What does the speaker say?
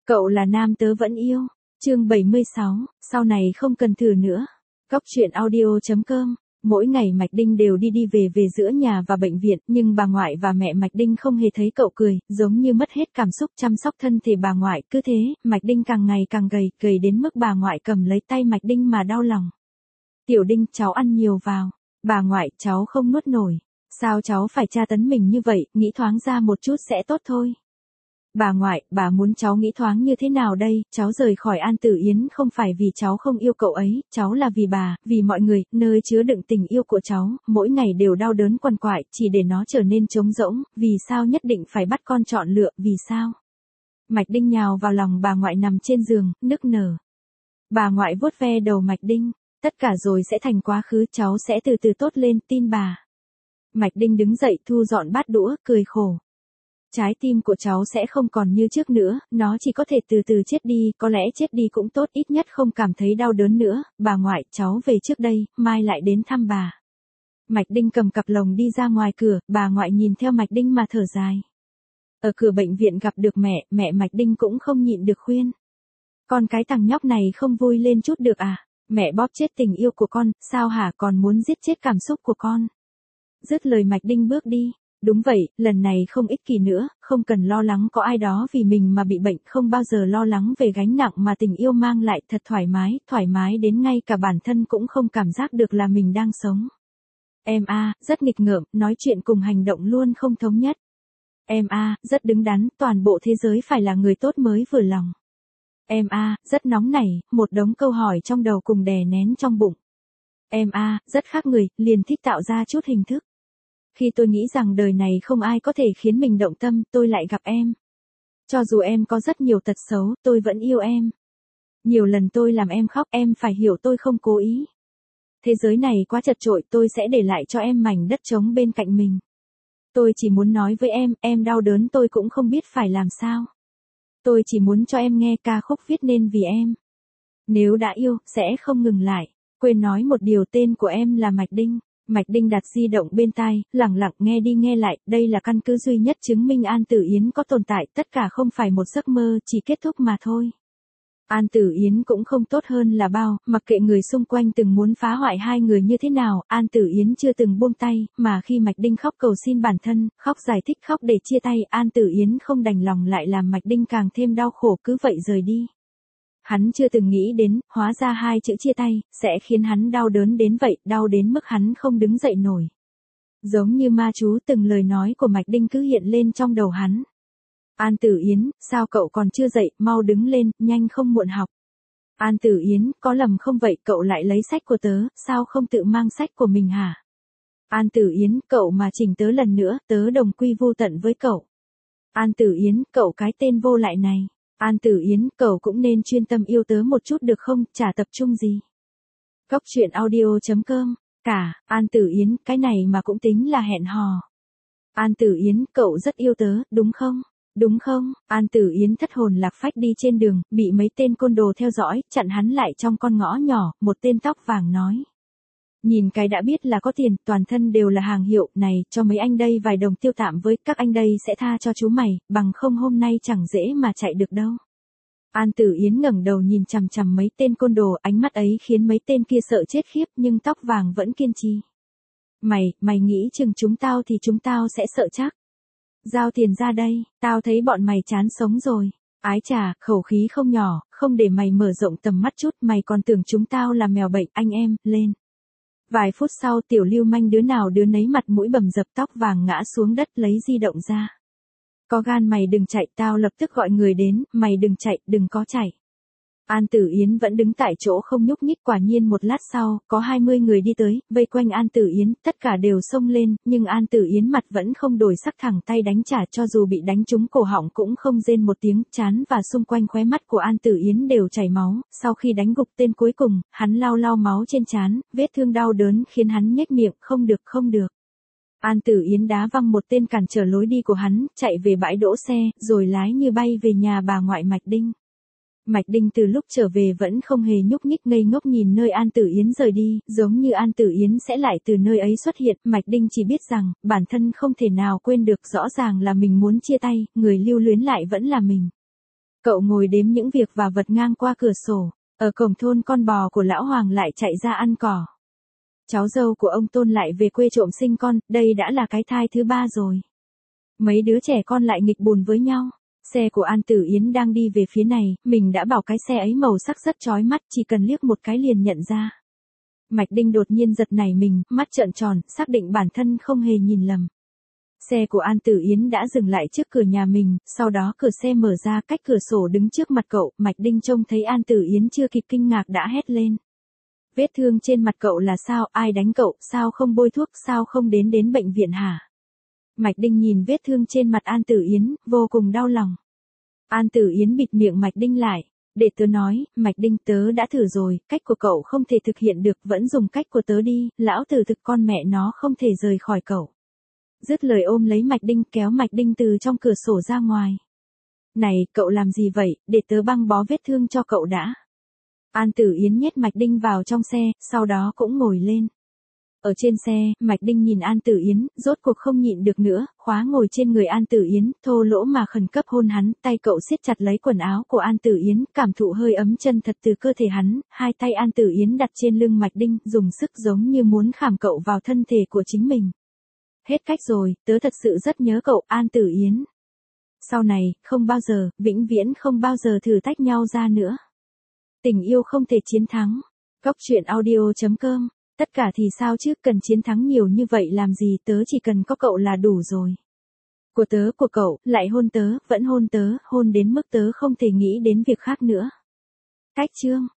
Cậu là nam tớ vẫn yêu. Chương 76, sau này không cần thử nữa. Góc truyện audio.com. Mỗi ngày Mạch Đinh đều đi về giữa nhà và bệnh viện, nhưng bà ngoại và mẹ Mạch Đinh không hề thấy cậu cười, giống như mất hết cảm xúc chăm sóc thân thể bà ngoại. Cứ thế, Mạch Đinh càng ngày càng gầy đến mức bà ngoại cầm lấy tay Mạch Đinh mà đau lòng. Tiểu Đinh, cháu ăn nhiều vào. Bà ngoại, cháu không nuốt nổi. Sao cháu phải tra tấn mình như vậy, nghĩ thoáng ra một chút sẽ tốt thôi. Bà ngoại, bà muốn cháu nghĩ thoáng như thế nào đây? Cháu rời khỏi An Tử Yến không phải vì cháu không yêu cậu ấy, cháu là vì bà, vì mọi người, nơi chứa đựng tình yêu của cháu, mỗi ngày đều đau đớn quằn quại, chỉ để nó trở nên trống rỗng, vì sao nhất định phải bắt con chọn lựa, vì sao? Mạch Đinh nhào vào lòng bà ngoại nằm trên giường, nức nở. Bà ngoại vuốt ve đầu Mạch Đinh, tất cả rồi sẽ thành quá khứ, cháu sẽ từ từ tốt lên, tin bà. Mạch Đinh đứng dậy thu dọn bát đũa, cười khổ. Trái tim của cháu sẽ không còn như trước nữa, nó chỉ có thể từ từ chết đi, có lẽ chết đi cũng tốt, ít nhất không cảm thấy đau đớn nữa. Bà ngoại, cháu về trước đây, mai lại đến thăm bà. Mạch Đinh cầm cặp lồng đi ra ngoài cửa, bà ngoại nhìn theo Mạch Đinh mà thở dài. Ở cửa bệnh viện gặp được mẹ Mạch Đinh cũng không nhịn được khuyên. Con cái thằng nhóc này không vui lên chút được à? Mẹ bóp chết tình yêu của con, sao hả, còn muốn giết chết cảm xúc của con? Dứt lời Mạch Đinh bước đi. Đúng vậy, lần này không ích kỷ nữa, không cần lo lắng có ai đó vì mình mà bị bệnh, không bao giờ lo lắng về gánh nặng mà tình yêu mang lại, thật thoải mái đến ngay cả bản thân cũng không cảm giác được là mình đang sống. Em rất nghịch ngợm, nói chuyện cùng hành động luôn không thống nhất. Em rất đứng đắn, toàn bộ thế giới phải là người tốt mới vừa lòng. Em rất nóng nảy, một đống câu hỏi trong đầu cùng đè nén trong bụng. Em rất khác người, liền thích tạo ra chút hình thức. Khi tôi nghĩ rằng đời này không ai có thể khiến mình động tâm, tôi lại gặp em. Cho dù em có rất nhiều tật xấu, tôi vẫn yêu em. Nhiều lần tôi làm em khóc, em phải hiểu tôi không cố ý. Thế giới này quá chật chội, tôi sẽ để lại cho em mảnh đất trống bên cạnh mình. Tôi chỉ muốn nói với em đau đớn tôi cũng không biết phải làm sao. Tôi chỉ muốn cho em nghe ca khúc viết nên vì em. Nếu đã yêu, sẽ không ngừng lại. Quên nói một điều, tên của em là Mạch Đinh. Mạch Đinh đặt di động bên tai, lặng lặng nghe đi nghe lại, đây là căn cứ duy nhất chứng minh An Tử Yến có tồn tại, tất cả không phải một giấc mơ, chỉ kết thúc mà thôi. An Tử Yến cũng không tốt hơn là bao, mặc kệ người xung quanh từng muốn phá hoại hai người như thế nào, An Tử Yến chưa từng buông tay, mà khi Mạch Đinh khóc cầu xin bản thân, khóc giải thích, khóc để chia tay, An Tử Yến không đành lòng lại làm Mạch Đinh càng thêm đau khổ, cứ vậy rời đi. Hắn chưa từng nghĩ đến, hóa ra hai chữ chia tay, sẽ khiến hắn đau đớn đến vậy, đau đến mức hắn không đứng dậy nổi. Giống như ma chú, từng lời nói của Mạch Đinh cứ hiện lên trong đầu hắn. An Tử Yến, sao cậu còn chưa dậy, mau đứng lên, nhanh không muộn học. An Tử Yến, có lầm không vậy, cậu lại lấy sách của tớ, sao không tự mang sách của mình hả? An Tử Yến, cậu mà chỉnh tớ lần nữa, tớ đồng quy vu tận với cậu. An Tử Yến, cậu cái tên vô lại này. An Tử Yến, cậu cũng nên chuyên tâm yêu tớ một chút được không, chả tập trung gì. Góc truyện audio.com. An Tử Yến, cái này mà cũng tính là hẹn hò. An Tử Yến, cậu rất yêu tớ, đúng không? Đúng không? An Tử Yến thất hồn lạc phách đi trên đường, bị mấy tên côn đồ theo dõi, chặn hắn lại trong con ngõ nhỏ, một tên tóc vàng nói. Nhìn cái đã biết là có tiền, toàn thân đều là hàng hiệu, này, cho mấy anh đây vài đồng tiêu tạm với, các anh đây sẽ tha cho chú mày, bằng không hôm nay chẳng dễ mà chạy được đâu. An Tử Yến ngẩng đầu nhìn chằm chằm mấy tên côn đồ, ánh mắt ấy khiến mấy tên kia sợ chết khiếp, nhưng tóc vàng vẫn kiên trì. Mày nghĩ chừng chúng tao thì chúng tao sẽ sợ chắc. Giao tiền ra đây, tao thấy bọn mày chán sống rồi. Ái chà, khẩu khí không nhỏ, không để mày mở rộng tầm mắt chút, mày còn tưởng chúng tao là mèo bệnh, anh em, lên. Vài phút sau, tiểu lưu manh đứa nào đứa nấy mặt mũi bầm dập, tóc vàng ngã xuống đất lấy di động ra. Có gan mày đừng chạy, tao lập tức gọi người đến, mày đừng chạy, đừng có chạy. An Tử Yến vẫn đứng tại chỗ không nhúc nhích, quả nhiên một lát sau, có 20 người đi tới, vây quanh An Tử Yến, tất cả đều xông lên, nhưng An Tử Yến mặt vẫn không đổi sắc, thẳng tay đánh trả, cho dù bị đánh trúng cổ họng cũng không rên một tiếng, trán và xung quanh khóe mắt của An Tử Yến đều chảy máu, sau khi đánh gục tên cuối cùng, hắn lau máu trên trán, vết thương đau đớn khiến hắn nhếch miệng, không được. An Tử Yến đá văng một tên cản trở lối đi của hắn, chạy về bãi đỗ xe, rồi lái như bay về nhà bà ngoại Mạch Đinh. Mạch Đinh từ lúc trở về vẫn không hề nhúc nhích, ngây ngốc nhìn nơi An Tử Yến rời đi, giống như An Tử Yến sẽ lại từ nơi ấy xuất hiện, Mạch Đinh chỉ biết rằng, bản thân không thể nào quên được, rõ ràng là mình muốn chia tay, người lưu luyến lại vẫn là mình. Cậu ngồi đếm những việc và vật ngang qua cửa sổ. Ở cổng thôn con bò của lão Hoàng lại chạy ra ăn cỏ. Cháu dâu của ông Tôn lại về quê trộm sinh con, đây đã là cái thai thứ 3 rồi. Mấy đứa trẻ con lại nghịch bùn với nhau. Xe của An Tử Yến đang đi về phía này, mình đã bảo cái xe ấy màu sắc rất chói mắt, chỉ cần liếc một cái liền nhận ra. Mạch Đinh đột nhiên giật nảy mình, mắt trợn tròn, xác định bản thân không hề nhìn lầm. Xe của An Tử Yến đã dừng lại trước cửa nhà mình, sau đó cửa xe mở ra, cách cửa sổ đứng trước mặt cậu, Mạch Đinh trông thấy An Tử Yến chưa kịp kinh ngạc đã hét lên. Vết thương trên mặt cậu là sao, ai đánh cậu, sao không bôi thuốc, sao không đến bệnh viện hả? Mạch Đinh nhìn vết thương trên mặt An Tử Yến, vô cùng đau lòng. An Tử Yến bịt miệng Mạch Đinh lại. Để tớ nói, Mạch Đinh, tớ đã thử rồi, cách của cậu không thể thực hiện được, vẫn dùng cách của tớ đi, lão tử thực con mẹ nó không thể rời khỏi cậu. Dứt lời ôm lấy Mạch Đinh, kéo Mạch Đinh từ trong cửa sổ ra ngoài. Này, cậu làm gì vậy, để tớ băng bó vết thương cho cậu đã. An Tử Yến nhét Mạch Đinh vào trong xe, sau đó cũng ngồi lên. Ở trên xe, Mạch Đinh nhìn An Tử Yến, rốt cuộc không nhịn được nữa, khóa ngồi trên người An Tử Yến, thô lỗ mà khẩn cấp hôn hắn, tay cậu siết chặt lấy quần áo của An Tử Yến, cảm thụ hơi ấm chân thật từ cơ thể hắn, hai tay An Tử Yến đặt trên lưng Mạch Đinh, dùng sức giống như muốn khảm cậu vào thân thể của chính mình. Hết cách rồi, tớ thật sự rất nhớ cậu, An Tử Yến. Sau này, không bao giờ, vĩnh viễn không bao giờ thử tách nhau ra nữa. Tình yêu không thể chiến thắng. Góc truyện audio.com. Tất cả thì sao chứ, cần chiến thắng nhiều như vậy làm gì, tớ chỉ cần có cậu là đủ rồi. Của tớ, của cậu, lại hôn tớ, vẫn hôn tớ, hôn đến mức tớ không thể nghĩ đến việc khác nữa. Cách chương.